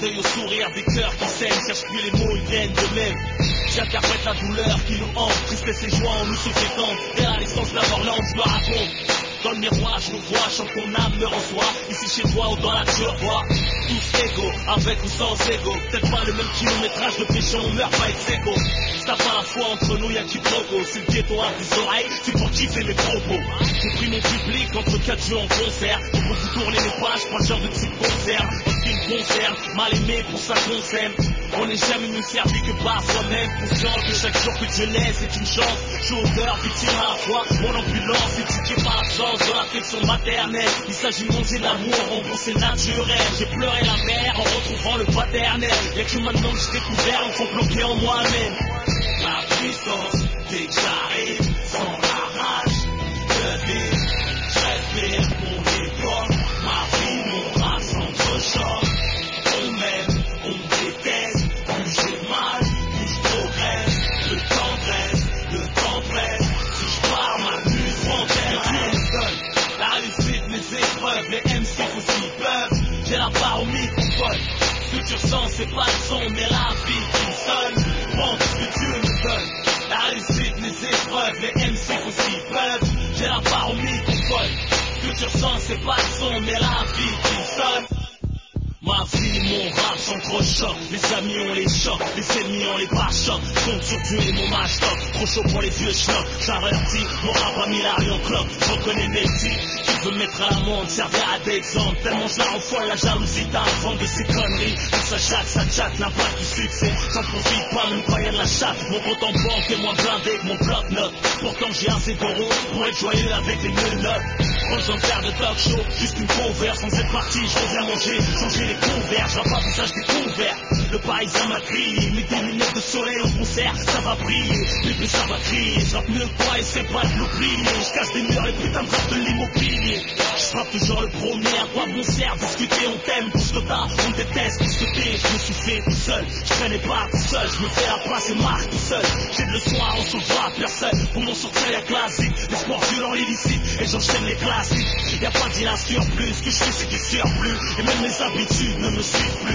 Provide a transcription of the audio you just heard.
d'œil au sourire des cœurs qui saignent, cherche plus les mots, ils viennent de même. J'interprète la douleur qui nous hante, tristesse et joie en nous se fécondent. Dès la naissance de la morlande, je me raconte. Dans le miroir, je nous vois, chante ton âme me reçoit. Ici chez toi ou dans la vois. Tous égaux, avec ou sans égaux. Peut-être pas le même kilométrage de péché, on meurt pas ex aequo. Si t'as pas la foi entre nous, y'a quiproquo. Si le ghetto a des oreilles, c'est pour kiffer mes propos. J'ai pris mon public entre 4 jeux en concert. J'ai beaucoup tourné les pages, pas le genre de type concert. Parce qu'il me concerne, mal aimé pour ça qu'on s'aime. On n'est jamais mieux servi que par soi-même. Conscient que chaque jour que Dieu laisse est une chance. Je suis auteur, victime à la fois. Mon ambulance éduquée par la chance de l'affection maternelle. Il s'agit de manger de l'amour, rembourser naturel. J'ai pleuré la mère en retrouvant le paternel. Y'a que maintenant que j'ai découvert un fond bloqué en moi-même. Ma puissance, dès que j'arrive, sans la rage de vivre, je respire mon époque. Ma vie, mon rap s'entrechoque. On m'aime, on me déteste. Plus j'ai mal, plus je progresse. Le temps presse. Si je pars, ma muse m'enterre. La réussite, les épreuves, les MC aussi peuvent. J'ai la part au microphone. Ce que tu ressens, c'est pas le son, mais la vie qui me sonne. Prends ce que Dieu me donne. La réussite, les épreuves, les MC aussi peuvent. J'ai la part au microphone. Ce que tu ressens, c'est pas le son, mais la vie qui me sonne. Ma vie, mon rap s'entrechoque. Les amis on les chocs, les ennemis on les pas-chocs. Compte sur Dieu et mon match top. Trop chaud pour les vieux schnocks. J'avertis, mon rap a mis la rue en cloque. Je reconnais mes petits qui veut mettre à l'amende, servira d'exemple. Tellement je la rends folle, la jalousie t'invente de ces conneries. Tout ça chatte, l'impact du succès. J'en profite pas, même quand y'a de la chatte. Mon compte en banque est moins blindé que mon bloc-notes. Pourtant j'ai assez d'euros pour être joyeux avec les menottes. Quand faire de talk show, juste une converse. Sans cette partie, je reviens manger, changer les converts. Je pas visage découvert. Le parisien m'a crié, mets des lunettes de soleil au concert, ça va briller. Bébé, ça va crier. Je rappe mieux que toi et c'est pas de l'oublier. Je casse des murs, les putains de rap de l'immobilier. Je frappe toujours le premier, à quoi bon sert discuter, on t'aime pour ce que t'as, on déteste pour ce que t'es. Je me suis fait tout seul, je traînais pas tout seul. Je me fais la place et marque tout seul. J'ai de le soin, on sauvera personne. Pour m'en sortir, y'a classique. Les sports violents, l'illicite, et j'enchaîne les classiques. Y'a pas d'île à surplus, ce que je fais c'est qu'il surplus. Et même les habitudes ne me suivent plus.